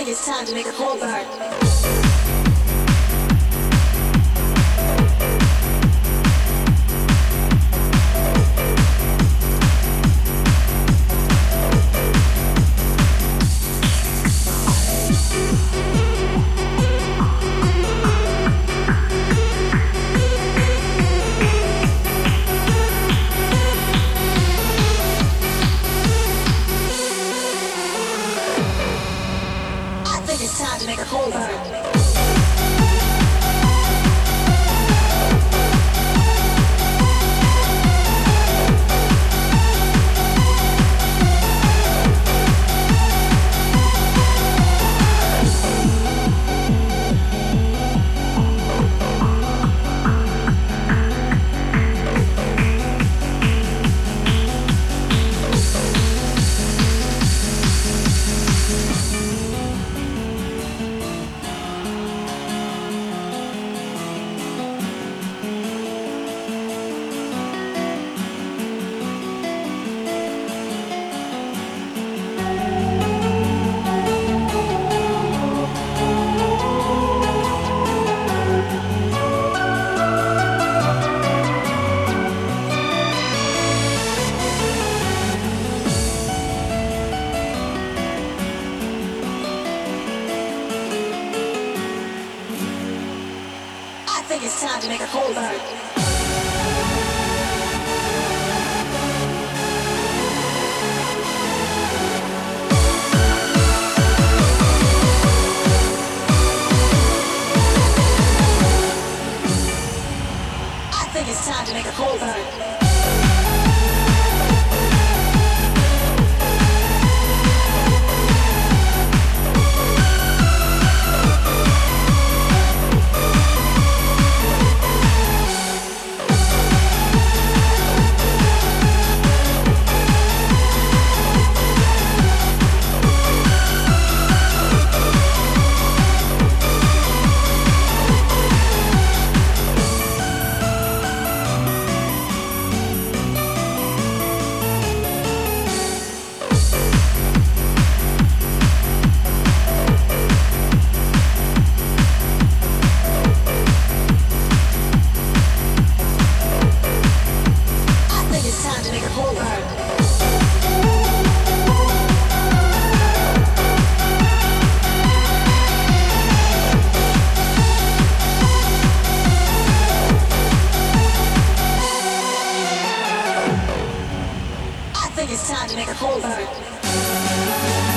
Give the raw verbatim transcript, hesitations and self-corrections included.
think it's time to make a whole burn. Time to make a whole burn. I think it's time to make a whole burn. I think it's time to make a whole burn. I think it's time to make a whole burn.